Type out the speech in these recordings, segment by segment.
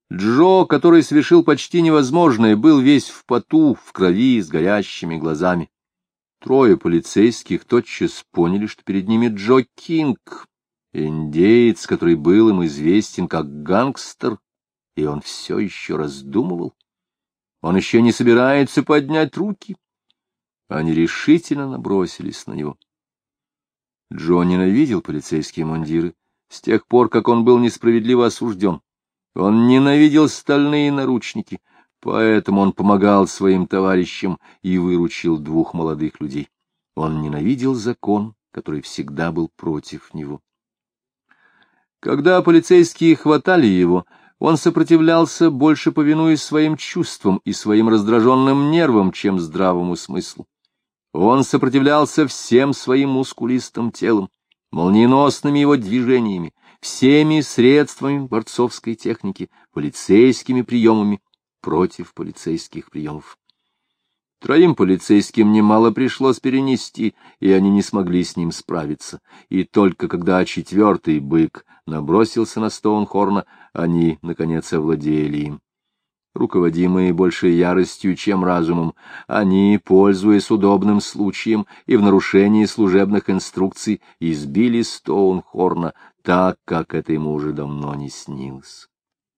Джо, который совершил почти невозможное, был весь в поту, в крови, с горящими глазами. Трое полицейских тотчас поняли, что перед ними Джо Кинг, индеец, который был им известен как гангстер, и он все еще раздумывал. Он еще не собирается поднять руки. Они решительно набросились на него. Джо ненавидел полицейские мундиры с тех пор, как он был несправедливо осужден. Он ненавидел стальные наручники, поэтому он помогал своим товарищам и выручил двух молодых людей. Он ненавидел закон, который всегда был против него. Когда полицейские хватали его, он сопротивлялся, больше повинуясь своим чувствам и своим раздраженным нервам, чем здравому смыслу. Он сопротивлялся всем своим мускулистым телом, молниеносными его движениями, всеми средствами борцовской техники, полицейскими приемами против полицейских приемов. Троим полицейским немало пришлось перенести, и они не смогли с ним справиться. И только когда четвертый бык набросился на Стоунхорна, они, наконец, овладели им. Руководимые больше яростью, чем разумом, они, пользуясь удобным случаем и в нарушении служебных инструкций, избили Стоунхорна так, как это ему уже давно не снилось.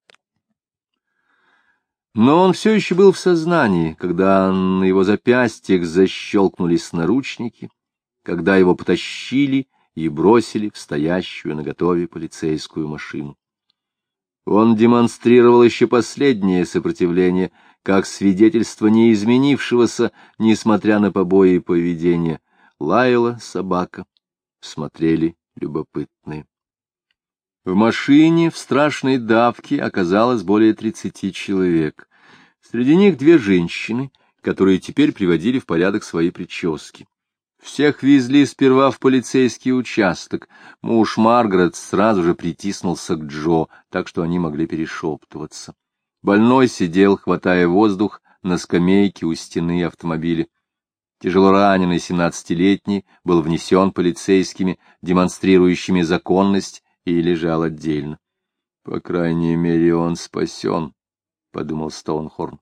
Но он все еще был в сознании, когда на его запястьях защелкнулись наручники, когда его потащили и бросили в стоящую наготове полицейскую машину. Он демонстрировал еще последнее сопротивление, как свидетельство неизменившегося, несмотря на побои и поведение. Лаяла собака, смотрели любопытные. В машине в страшной давке оказалось более 30 человек. Среди них две женщины, которые теперь приводили в порядок свои прически. Всех везли сперва в полицейский участок. Муж Маргарет сразу же притиснулся к Джо, так что они могли перешептываться. Больной сидел, хватая воздух, на скамейке у стены автомобиля. Тяжелораненый 17-летний был внесен полицейскими, демонстрирующими законность, и лежал отдельно. — По крайней мере, он спасен, — подумал Стоунхорн.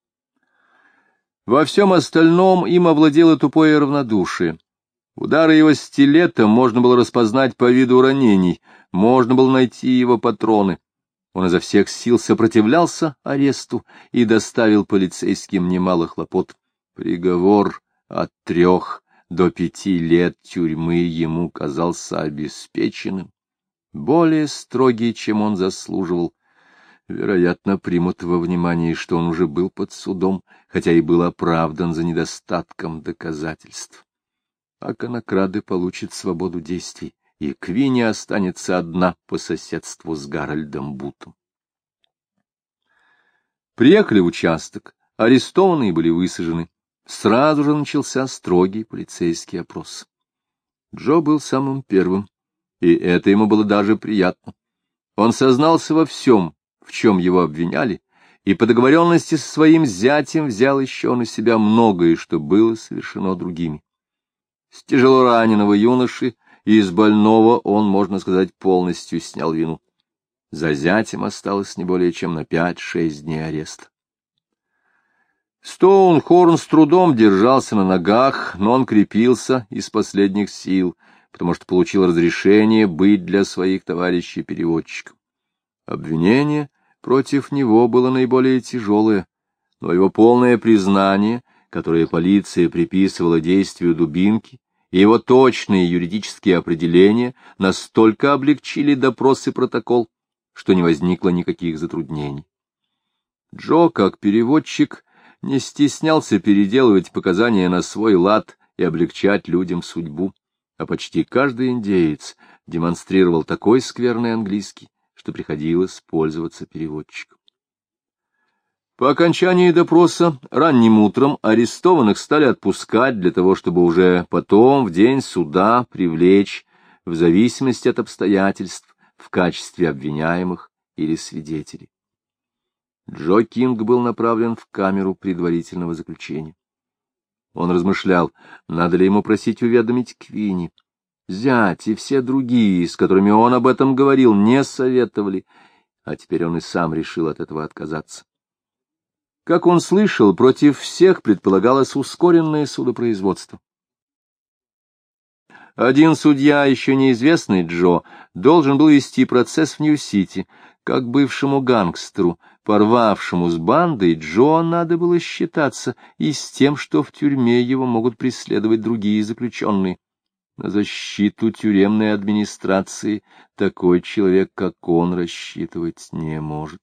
Во всем остальном им овладело тупое равнодушие. Удары его стилетом можно было распознать по виду ранений, можно было найти его патроны. Он изо всех сил сопротивлялся аресту и доставил полицейским немало хлопот. Приговор от 3 до 5 лет тюрьмы ему казался обеспеченным, более строгий, чем он заслуживал. Вероятно, примут во внимание, что он уже был под судом, хотя и был оправдан за недостатком доказательств. А конокрады получат свободу действий, и Квинни останется одна по соседству с Гарольдом Бутом. Приехали в участок, арестованные были высажены. Сразу же начался строгий полицейский опрос. Джо был самым первым, и это ему было даже приятно. Он сознался во всем, в чем его обвиняли, и по договоренности со своим зятем взял еще на себя многое, что было совершено другими. С тяжелораненого юноши и из больного он, можно сказать, полностью снял вину. За зятем осталось не более чем на 5-6 дней ареста. Стоунхорн с трудом держался на ногах, но он крепился из последних сил, потому что получил разрешение быть для своих товарищей переводчиком. Обвинение против него было наиболее тяжелое, но его полное признание, которое полиция приписывала действию дубинки, и его точные юридические определения настолько облегчили допрос и протокол, что не возникло никаких затруднений. Джо, как переводчик, не стеснялся переделывать показания на свой лад и облегчать людям судьбу, а почти каждый индеец демонстрировал такой скверный английский, что приходилось пользоваться переводчиком. По окончании допроса ранним утром арестованных стали отпускать для того, чтобы уже потом, в день суда, привлечь, в зависимости от обстоятельств, в качестве обвиняемых или свидетелей. Джо Кинг был направлен в камеру предварительного заключения. Он размышлял, надо ли ему просить уведомить Квинни. Зять и все другие, с которыми он об этом говорил, не советовали. а теперь он и сам решил от этого отказаться. Как он слышал, против всех предполагалось ускоренное судопроизводство. Один судья, еще неизвестный Джо, должен был вести процесс в Нью-Сити. Как бывшему гангстеру, порвавшему с бандой, Джо надо было считаться и с тем, что в тюрьме его могут преследовать другие заключенные. На защиту тюремной администрации такой человек, как он, рассчитывать не может.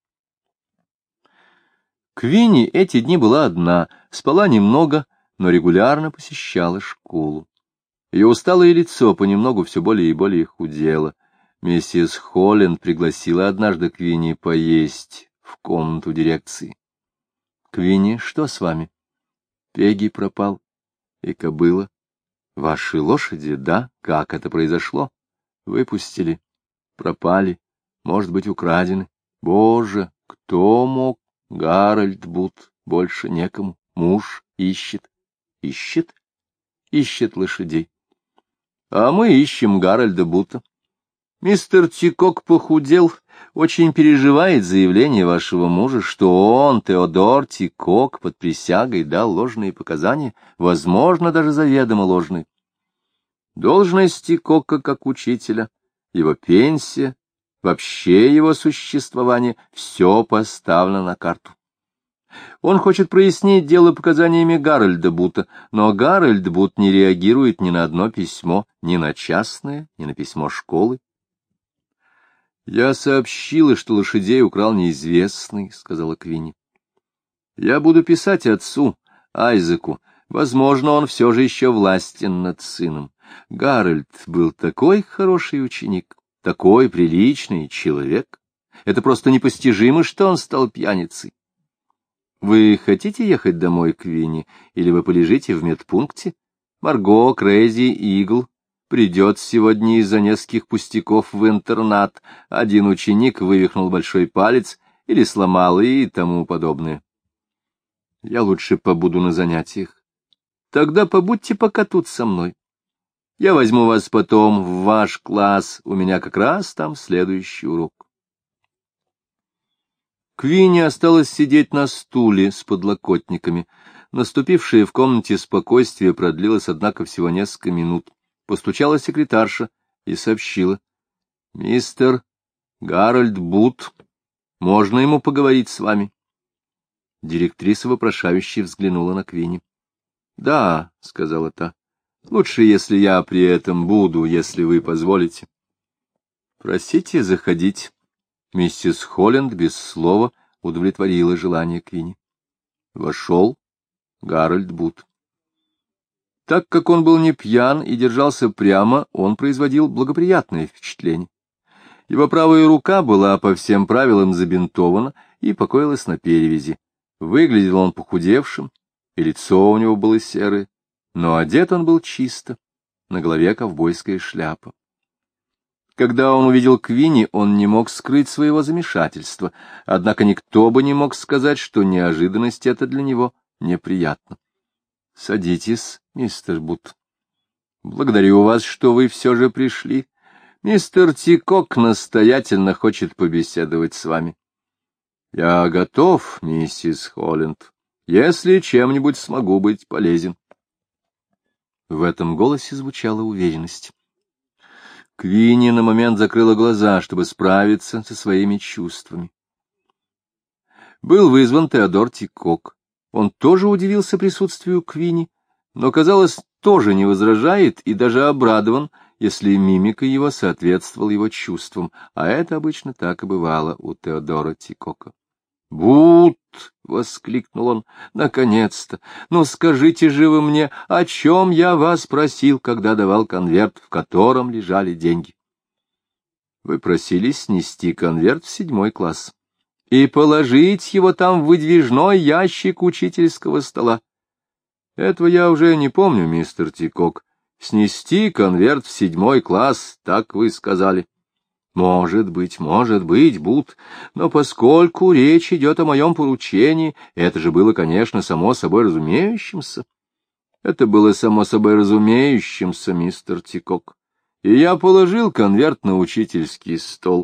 Квинни эти дни была одна, спала немного, но регулярно посещала школу. Ее усталое лицо понемногу все более и более худело. Миссис Холленд пригласила однажды Квинни поесть в комнату дирекции. — Квинни, что с вами? — Пегги пропал. — И кобыла? — Ваши лошади, да? Как это произошло? — Выпустили. Пропали. Может быть, украдены. Боже, кто мог? Гарольд Бут. Больше некому. Муж ищет. Ищет? Ищет лошадей. А мы ищем Гарольда Бута. Мистер Тикок похудел, очень переживает заявление вашего мужа, что он, Теодор Тикок, под присягой дал ложные показания, возможно, даже заведомо ложные. Должность Тикока как учителя, его пенсия, вообще его существование — все поставлено на карту. Он хочет прояснить дело показаниями Гарольда Бута, но Гарольд Бут не реагирует ни на одно письмо, ни на частное, ни на письмо школы. — Я сообщила, что лошадей украл неизвестный, — сказала Квинни. — Я буду писать отцу, Айзеку. Возможно, он все же еще властен над сыном. Гарольд был такой хороший ученик, такой приличный человек. Это просто непостижимо, что он стал пьяницей. Вы хотите ехать домой, Квинни, или вы полежите в медпункте? Марго, Крейзи, Игл придет сегодня из-за нескольких пустяков в интернат. Один ученик вывихнул большой палец или сломал и тому подобное. Я лучше побуду на занятиях. Тогда побудьте пока тут со мной. Я возьму вас потом в ваш класс, у меня как раз там следующий урок. Квинни осталась сидеть на стуле с подлокотниками. Наступившее в комнате спокойствие продлилось, однако, всего несколько минут. Постучала секретарша и сообщила: — Мистер Гарольд Бут, можно ему поговорить с вами? Директриса вопрошающе взглянула на Квинни. — Да, — сказала та, — лучше, если я при этом буду, если вы позволите. — Просите заходить. Миссис Холленд без слова удовлетворила желание Квинни. Вошел Гарольд Бут. Так как он был не пьян и держался прямо, он производил благоприятное впечатление. Его правая рука была по всем правилам забинтована и покоилась на перевязи. Выглядел он похудевшим, и лицо у него было серое, но одет он был чисто, на голове ковбойская шляпа. Когда он увидел Квинни, он не мог скрыть своего замешательства, однако никто бы не мог сказать, что неожиданность эта для него неприятна. — Садитесь, мистер Бут. — Благодарю вас, что вы все же пришли. Мистер Тикок настоятельно хочет побеседовать с вами. — Я готов, миссис Холленд, если чем-нибудь смогу быть полезен. В этом голосе звучала уверенность. Квинни на момент закрыла глаза, чтобы справиться со своими чувствами. Был вызван Теодор Тикок. Он тоже удивился присутствию Квинни, но, казалось, тоже не возражает и даже обрадован, если мимика его соответствовала его чувствам, а это обычно так и бывало у Теодора Тикока. «Бут!» — воскликнул он. «Наконец-то! Ну, скажите же вы мне, о чем я вас просил, когда давал конверт, в котором лежали деньги?» «Вы просили снести конверт в 7 класс и положить его там в выдвижной ящик учительского стола. Этого я уже не помню, мистер Тикок. Снести конверт в 7 класс, так вы сказали». Может быть, Бут, но поскольку речь идет о моем поручении, это же было, конечно, само собой разумеющимся. Это было само собой разумеющимся, мистер Тикок. И я положил конверт на учительский стол.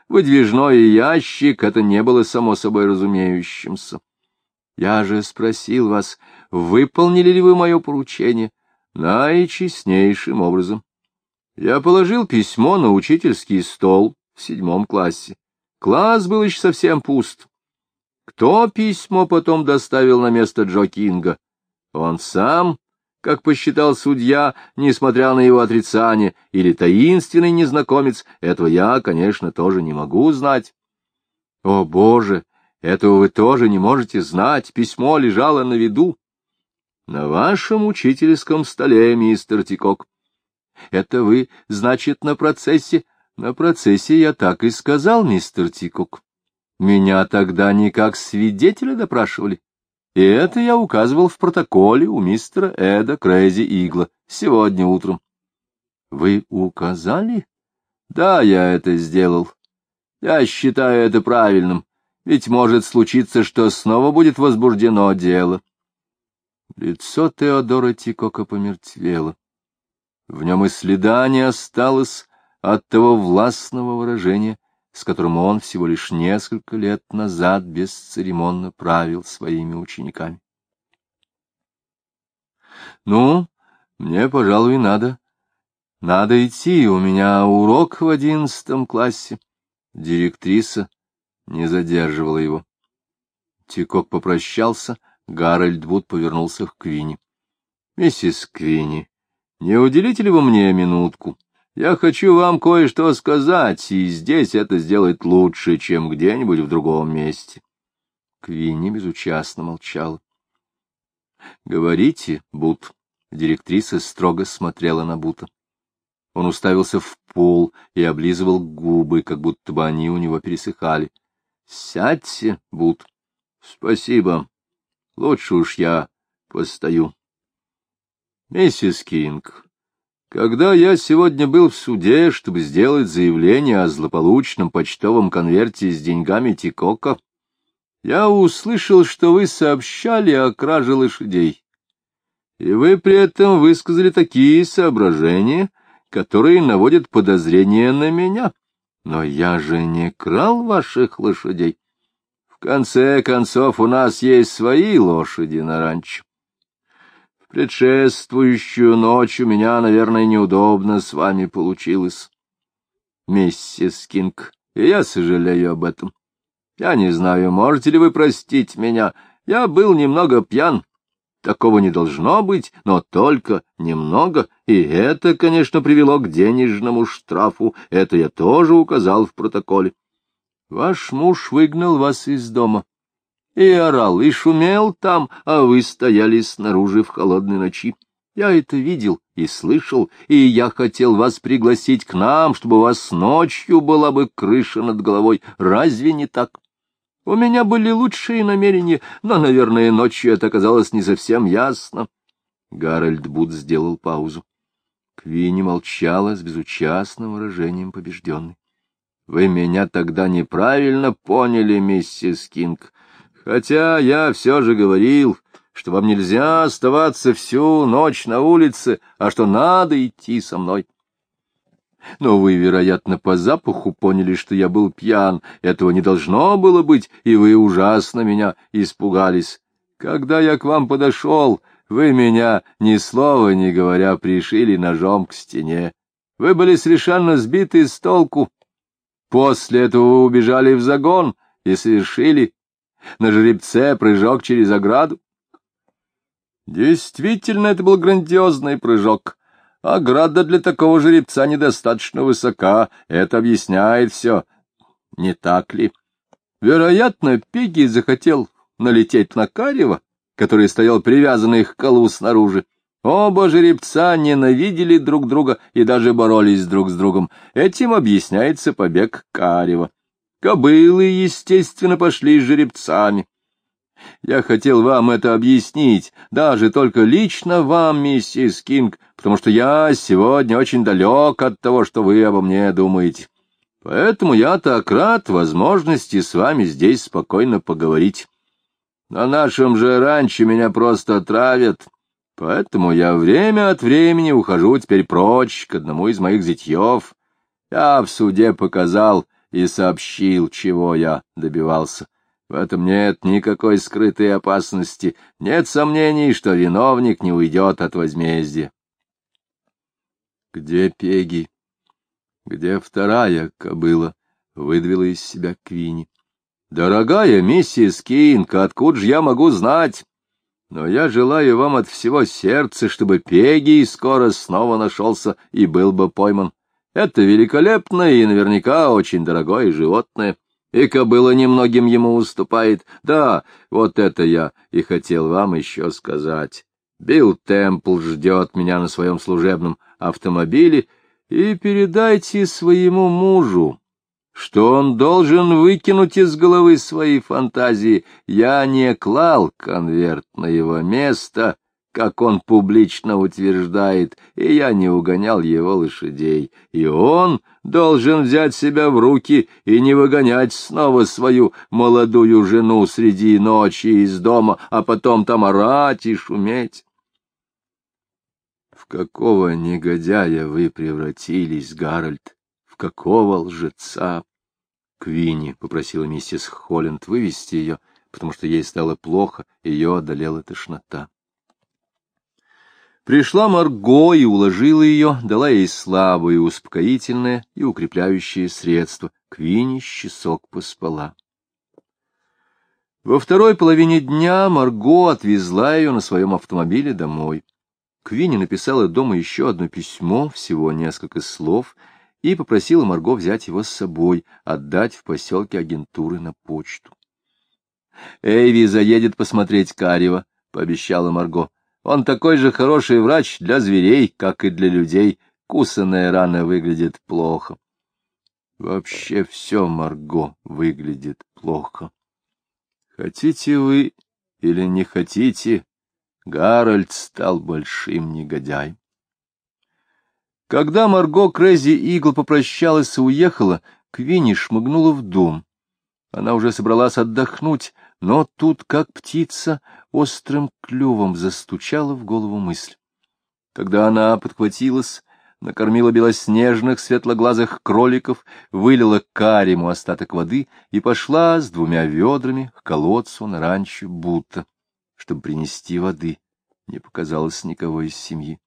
Выдвижной ящик — это не было само собой разумеющимся. Я же спросил вас, выполнили ли вы мое поручение наичестнейшим образом. Я положил письмо на учительский стол в 7 классе. Класс был еще совсем пуст. Кто письмо потом доставил на место Джо Кинга? Он сам, как посчитал судья, несмотря на его отрицание, или таинственный незнакомец, этого я, конечно, тоже не могу знать. О, Боже, этого вы тоже не можете знать, письмо лежало на виду. На вашем учительском столе, мистер Тикок. Это вы, значит, на процессе? На процессе я так и сказал, мистер Тикок. Меня тогда не как свидетеля допрашивали. И это я указывал в протоколе у мистера Эда Крейзи Игла сегодня утром. Вы указали? Да, я это сделал. Я считаю это правильным, ведь может случиться, что снова будет возбуждено дело. Лицо Теодора Тикока помертвело. В нем и следа не осталось от того властного выражения, с которым он всего лишь несколько лет назад бесцеремонно правил своими учениками. — Ну, мне, пожалуй, надо идти, у меня урок в 11 классе. Директриса не задерживала его. Тикок попрощался, Гарольд Вуд повернулся к Квинни. — Миссис Квинни, не уделите ли вы мне минутку? Я хочу вам кое-что сказать, и здесь это сделать лучше, чем где-нибудь в другом месте. Квинни безучастно молчала. — Говорите, Бут. Директриса строго смотрела на Бута. Он уставился в пол и облизывал губы, как будто бы они у него пересыхали. — Сядьте, Бут. — Спасибо. Лучше уж я постою. — Миссис Кинг, когда я сегодня был в суде, чтобы сделать заявление о злополучном почтовом конверте с деньгами Тикока, я услышал, что вы сообщали о краже лошадей. И вы при этом высказали такие соображения, которые наводят подозрения на меня. Но я же не крал ваших лошадей. В конце концов, у нас есть свои лошади на ранчо. В предшествующую ночь у меня, наверное, неудобно с вами получилось, миссис Кинг, и я сожалею об этом. Я не знаю, можете ли вы простить меня. Я был немного пьян. Такого не должно быть, но только немного, и это, конечно, привело к денежному штрафу. Это я тоже указал в протоколе. Ваш муж выгнал вас из дома. И орал, и шумел там, а вы стояли снаружи в холодной ночи. Я это видел и слышал, и я хотел вас пригласить к нам, чтобы у вас ночью была бы крыша над головой. Разве не так? У меня были лучшие намерения, но, наверное, ночью это оказалось не совсем ясно. Гарольд Вуд сделал паузу. Квинни молчала с безучастным выражением побежденной. — Вы меня тогда неправильно поняли, миссис Кинг. Хотя я все же говорил, что вам нельзя оставаться всю ночь на улице, а что надо идти со мной. Но вы, вероятно, по запаху поняли, что я был пьян. Этого не должно было быть, и вы ужасно меня испугались. Когда я к вам подошел, вы меня, ни слова не говоря, пришили ножом к стене. Вы были совершенно сбиты с толку. После этого вы убежали в загон и совершили на жеребце прыжок через ограду. Действительно, это был грандиозный прыжок. Ограда для такого жеребца недостаточно высока. Это объясняет все. Не так ли? Вероятно, Пигги захотел налететь на Карева, который стоял привязанный к колу снаружи. Оба жеребца ненавидели друг друга и даже боролись друг с другом. Этим объясняется побег Карева. Кобылы, естественно, пошли с жеребцами. Я хотел вам это объяснить, даже только лично вам, миссис Кинг, потому что я сегодня очень далек от того, что вы обо мне думаете. Поэтому я так рад возможности с вами здесь спокойно поговорить. На нашем же ранчо меня просто травят, поэтому я время от времени ухожу теперь прочь к одному из моих зятьев. Я в суде показал, и сообщил, чего я добивался. В этом нет никакой скрытой опасности, нет сомнений, что виновник не уйдет от возмездия. — Где Пегги? Где вторая кобыла? — выдавила из себя Квинни. — Дорогая миссис Кинг, откуда же я могу знать? Но я желаю вам от всего сердца, чтобы Пегги скоро снова нашелся и был бы пойман. Это великолепное и наверняка очень дорогое животное. И кобыла немногим ему уступает. Да, вот это я и хотел вам еще сказать. Билл Темпл ждет меня на своем служебном автомобиле, и передайте своему мужу, что он должен выкинуть из головы свои фантазии. Я не клал конверт на его место, как он публично утверждает, и я не угонял его лошадей, и он должен взять себя в руки и не выгонять снова свою молодую жену среди ночи из дома, а потом там орать и шуметь. В какого негодяя вы превратились, Гарольд? В какого лжеца? Квинни попросила миссис Холланд вывести ее, потому что ей стало плохо, ее одолела тошнота. Пришла Марго и уложила ее, дала ей слабое, успокоительное и укрепляющее средство. Квинни с часок поспала. Во второй половине дня Марго отвезла ее на своем автомобиле домой. Квинни написала дома еще одно письмо, всего несколько слов, и попросила Марго взять его с собой, отдать в поселке агентуры на почту. «Эйви заедет посмотреть Карева», — пообещала Марго. «Он такой же хороший врач для зверей, как и для людей. Кусанная рана выглядит плохо». Вообще все, Марго, выглядит плохо. Хотите вы или не хотите, Гарольд стал большим негодяем. Когда Марго Крэзи Игл попрощалась и уехала, Квинни шмыгнула в дом. Она уже собралась отдохнуть, но тут, как птица, острым клювом застучала в голову мысль. Когда она подхватилась, накормила белоснежных светлоглазых кроликов, вылила Карему остаток воды и пошла с 2 ведрами к колодцу на ранчо Бута, чтобы принести воды. Не показалось никого из семьи.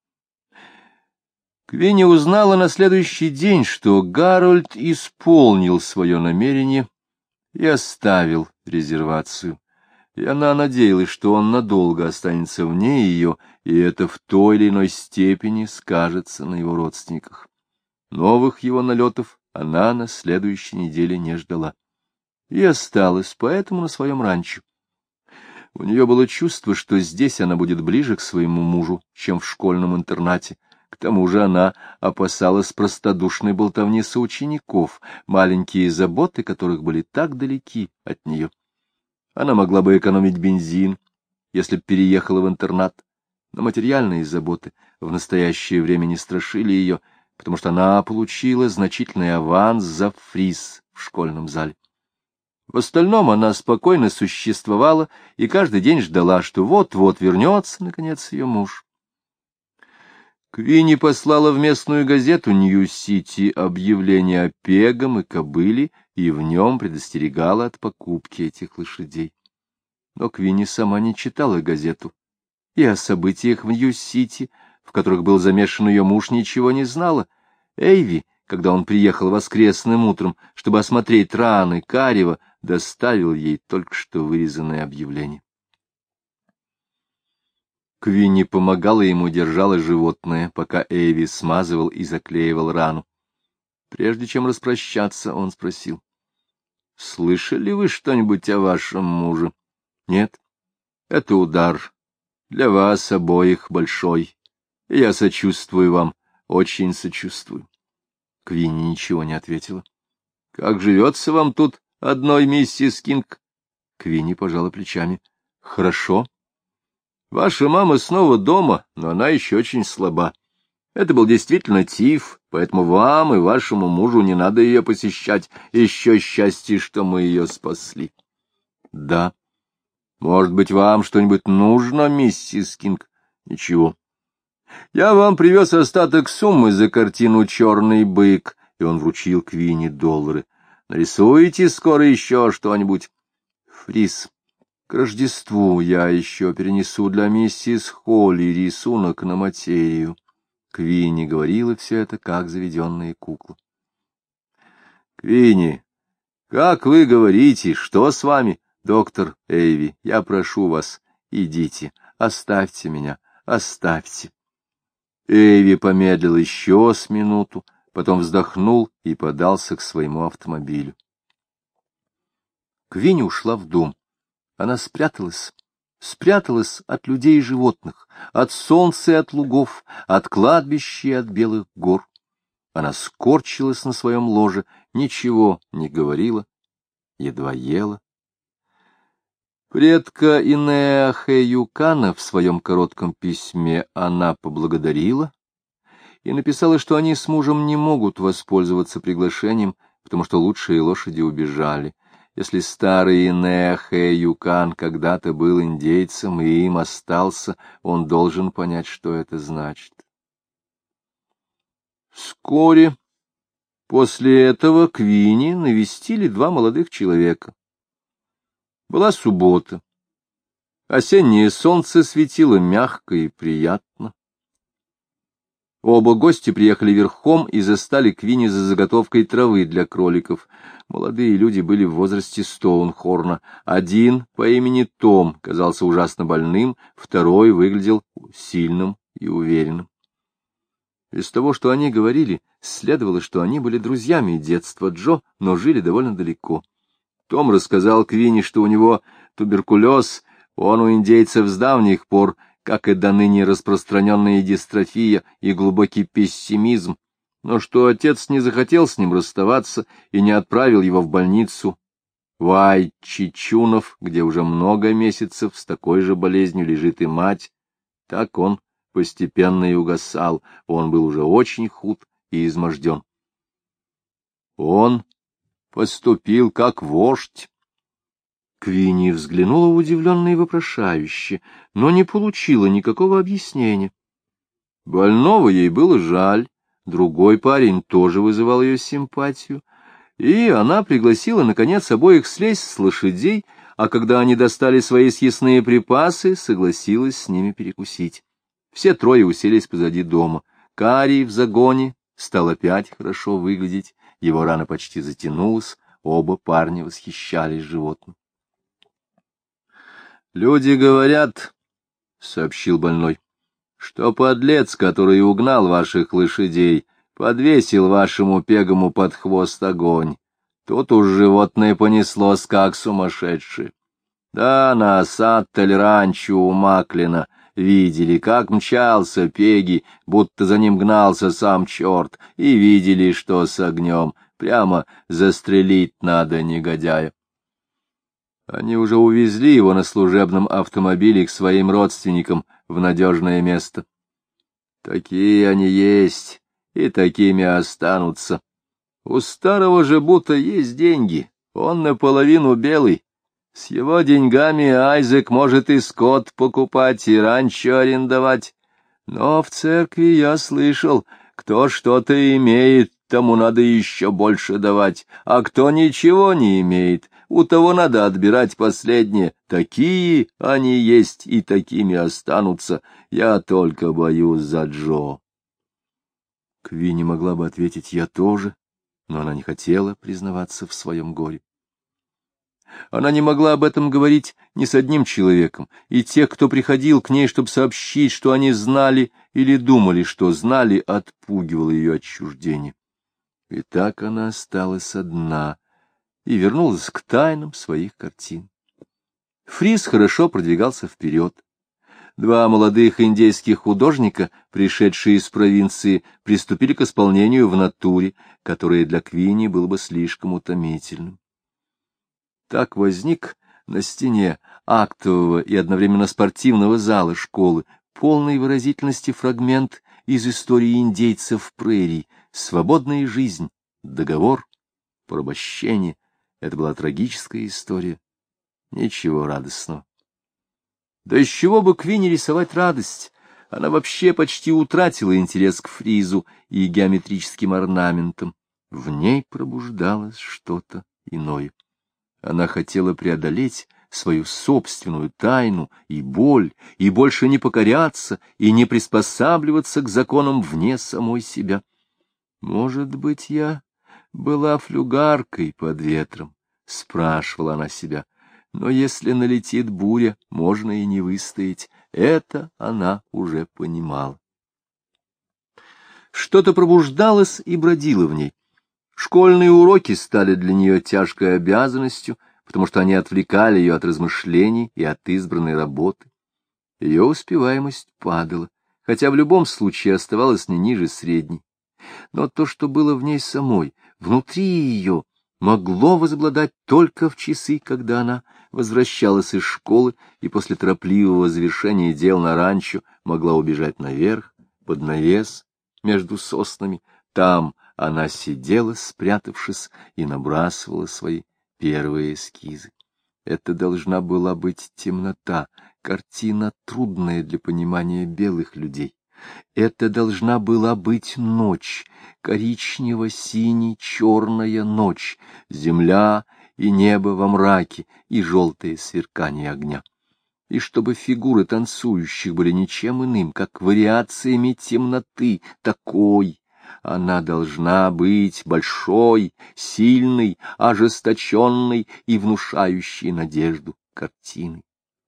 Квинни узнала на следующий день, что Гарольд исполнил свое намерение и оставил резервацию, и она надеялась, что он надолго останется вне ее, и это в той или иной степени скажется на его родственниках. Новых его налетов она на следующей неделе не ждала и осталась поэтому на своем ранчо. У нее было чувство, что здесь она будет ближе к своему мужу, чем в школьном интернате. К тому же она опасалась простодушной болтовни соучеников, маленькие заботы которых были так далеки от нее. Она могла бы экономить бензин, если б переехала в интернат, но материальные заботы в настоящее время не страшили ее, потому что она получила значительный аванс за фриз в школьном зале. В остальном она спокойно существовала и каждый день ждала, что вот-вот вернется, наконец, ее муж. Квинни послала в местную газету «Нью-Сити» объявление о Пегом и кобыле, и в нем предостерегала от покупки этих лошадей. Но Квинни сама не читала газету, и о событиях в Нью-Сити, в которых был замешан ее муж, ничего не знала. Эйви, когда он приехал воскресным утром, чтобы осмотреть раны Карева, доставил ей только что вырезанное объявление. Квинни помогала ему, держала животное, пока Эйви смазывал и заклеивал рану. Прежде чем распрощаться, он спросил: «Слышали вы что-нибудь о вашем муже?» «Нет, это удар. Для вас обоих большой. И я сочувствую вам, очень сочувствую». Квинни ничего не ответила. «Как живется вам тут одной, миссис Кинг?» Квинни пожала плечами. «Хорошо. Ваша мама снова дома, но она еще очень слаба. Это был действительно тиф, поэтому вам и вашему мужу не надо ее посещать. Еще счастье, что мы ее спасли». «Да. Может быть, вам что-нибудь нужно, миссис Кинг?» «Ничего. Я вам привез остаток суммы за картину «Черный бык», и он вручил Квинни $. «Нарисуете скоро еще что-нибудь?» «Фриз, к Рождеству я еще перенесу для миссис Холли рисунок на материю». Квинни говорила все это, как заведенная кукла. «Квинни, как вы говорите, что с вами, доктор Эйви? Я прошу вас, идите, оставьте меня, оставьте». Эйви помедлил еще с минуту, потом вздохнул и подался к своему автомобилю. Квинни ушла в дом. Она спряталась от людей и животных, от солнца и от лугов, от кладбища и от белых гор. Она скорчилась на своем ложе, ничего не говорила, едва ела. Предка Инеахе Юкана в своем коротком письме она поблагодарила и написала, что они с мужем не могут воспользоваться приглашением, потому что лучшие лошади убежали. Если старый Инеахе Юкан когда-то был индейцем и им остался, он должен понять, что это значит. Вскоре после этого Квинни навестили 2 молодых человека. Была суббота. Осеннее солнце светило мягко и приятно. Оба гостя приехали верхом и застали Квинни за заготовкой травы для кроликов. Молодые люди были в возрасте Стоунхорна. Один по имени Том казался ужасно больным, второй выглядел сильным и уверенным. Из того, что они говорили, следовало, что они были друзьями детства Джо, но жили довольно далеко. Том рассказал Квинни, что у него туберкулез, он у индейцев с давних пор, как и до ныне распространенная дистрофия и глубокий пессимизм, но что отец не захотел с ним расставаться и не отправил его в больницу Вай-Чичунов, где уже много месяцев с такой же болезнью лежит и мать. Так он постепенно и угасал, он был уже очень худ и изможден. Он поступил как вождь. Квинни взглянула удивленно и вопрошающе, но не получила никакого объяснения. Больного ей было жаль, другой парень тоже вызывал ее симпатию, и она пригласила, наконец, обоих слезть с лошадей, а когда они достали свои съестные припасы, согласилась с ними перекусить. Все трое уселись позади дома. Карий в загоне стал опять хорошо выглядеть, его рана почти затянулась, оба парня восхищались животным. «Люди говорят, — сообщил больной, — что подлец, который угнал ваших лошадей, подвесил вашему пегому под хвост огонь. Тут уж животное понеслось, как сумасшедшее. Да, на Саттель-ранчо у Маклина видели, как мчался Пеги, будто за ним гнался сам черт, и видели, что с огнем. Прямо застрелить надо негодяя. Они уже увезли его на служебном автомобиле к своим родственникам в надежное место. Такие они есть, и такими останутся. У старого же будто есть деньги, он наполовину белый. С его деньгами Айзек может и скот покупать, и ранчо арендовать. Но в церкви я слышал, кто что-то имеет, тому надо еще больше давать, а кто ничего не имеет, у того надо отбирать последнее. Такие они есть и такими останутся. Я только боюсь за Джо. Квинни могла бы ответить «я тоже», но она не хотела признаваться в своем горе. Она не могла об этом говорить ни с одним человеком, и те, кто приходил к ней, чтобы сообщить, что они знали или думали, что знали, отпугивало ее отчуждение. И так она осталась одна и вернулась к тайнам своих картин. Фриз хорошо продвигался вперед. 2 молодых индейских художника, пришедшие из провинции, приступили к исполнению в натуре, которое для Квинни было бы слишком утомительным. Так возник на стене актового и одновременно спортивного зала школы полной выразительности фрагмент из истории индейцев прерий: свободная жизнь, договор, порабощение. Это была трагическая история. Ничего радостного. Да из чего бы Квинни рисовать радость? Она вообще почти утратила интерес к фризу и геометрическим орнаментам. В ней пробуждалось что-то иное. Она хотела преодолеть свою собственную тайну и боль, и больше не покоряться, и не приспосабливаться к законам вне самой себя. «Может быть, я была флюгаркой под ветром?» — спрашивала она себя. «Но если налетит буря, можно и не выстоять». Это она уже понимала. Что-то пробуждалось и бродило в ней. Школьные уроки стали для нее тяжкой обязанностью, потому что они отвлекали ее от размышлений и от избранной работы. Ее успеваемость падала, хотя в любом случае оставалась не ниже средней. Но то, что было в ней самой, внутри ее, могло возобладать только в часы, когда она возвращалась из школы и после торопливого завершения дел на ранчо могла убежать наверх, под навес, между соснами. Там она сидела, спрятавшись, и набрасывала свои первые эскизы. Это должна была быть темнота, картина, трудная для понимания белых людей. Это должна была быть ночь, коричнево-синий, черная ночь, земля и небо во мраке и желтое сверкание огня. И чтобы фигуры танцующих были ничем иным, как вариациями темноты, такой она должна быть большой, сильной, ожесточенной и внушающей надежду картиной.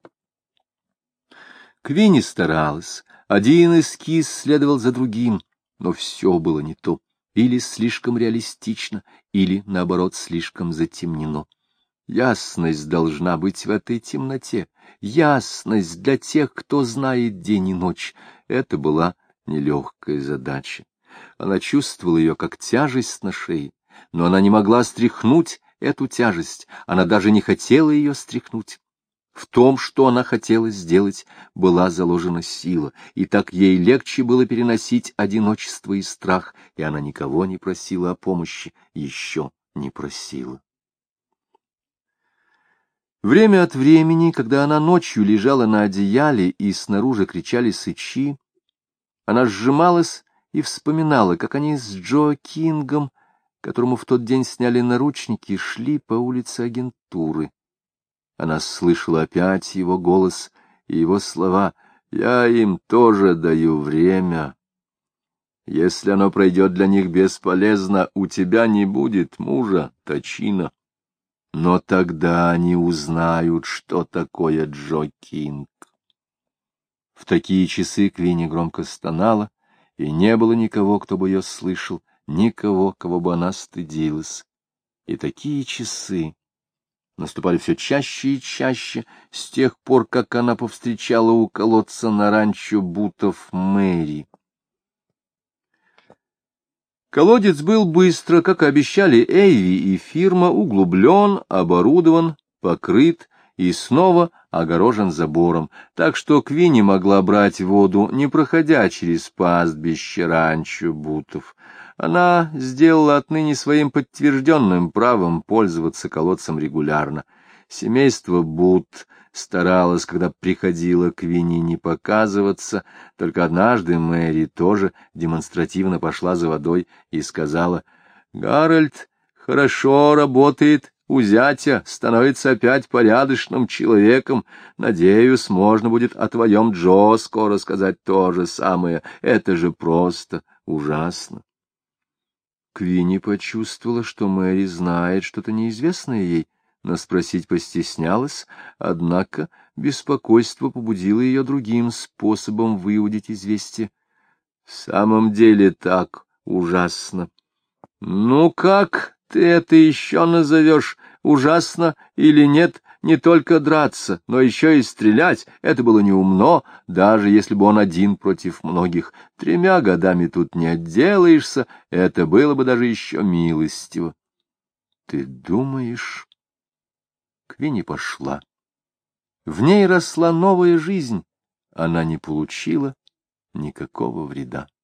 Квинни старалась. Один эскиз следовал за другим, но все было не то. Или слишком реалистично, или, наоборот, слишком затемнено. Ясность должна быть в этой темноте. Ясность для тех, кто знает день и ночь. Это была нелегкая задача. Она чувствовала ее как тяжесть на шее, но она не могла стряхнуть эту тяжесть. Она даже не хотела ее стряхнуть. В том, что она хотела сделать, была заложена сила, и так ей легче было переносить одиночество и страх, и она никого не просила о помощи, еще не просила. Время от времени, когда она ночью лежала на одеяле и снаружи кричали сычи, она сжималась и вспоминала, как они с Джо Кингом, которому в тот день сняли наручники, шли по улице агентуры. Она слышала опять его голос и его слова: «Я им тоже даю время. Если оно пройдет для них бесполезно, у тебя не будет мужа, Точино. Но тогда они узнают, что такое Джо Кинг». В такие часы Квинни громко стонала, и не было никого, кто бы ее слышал, никого, кого бы она стыдилась. И такие часы наступали все чаще и чаще с тех пор, как она повстречала у колодца на ранчо Бутов Мэри. Колодец был быстро, как обещали Эйви и фирма, углублен, оборудован, покрыт и снова огорожен забором, так что Квинни могла брать воду, не проходя через пастбище ранчо Бутов. Она сделала отныне своим подтвержденным правом пользоваться колодцем регулярно. Семейство Бут старалось, когда приходила Квинни, не показываться, только однажды Мэри тоже демонстративно пошла за водой и сказала: «Гарольд хорошо работает у зятя, становится опять порядочным человеком. Надеюсь, можно будет о твоем Джо скоро сказать то же самое. Это же просто ужасно». Квинни почувствовала, что Мэри знает что-то неизвестное ей, но спросить постеснялась, однако беспокойство побудило ее другим способом выудить известие. «В самом деле так ужасно». «Ну как ты это еще назовешь? Ужасно или нет? Не только драться, но еще и стрелять. Это было неумно, даже если бы он один против многих. 3 годами тут не отделаешься, это было бы даже еще милостиво». «Ты думаешь?» Квинни пошла. В ней росла новая жизнь. Она не получила никакого вреда.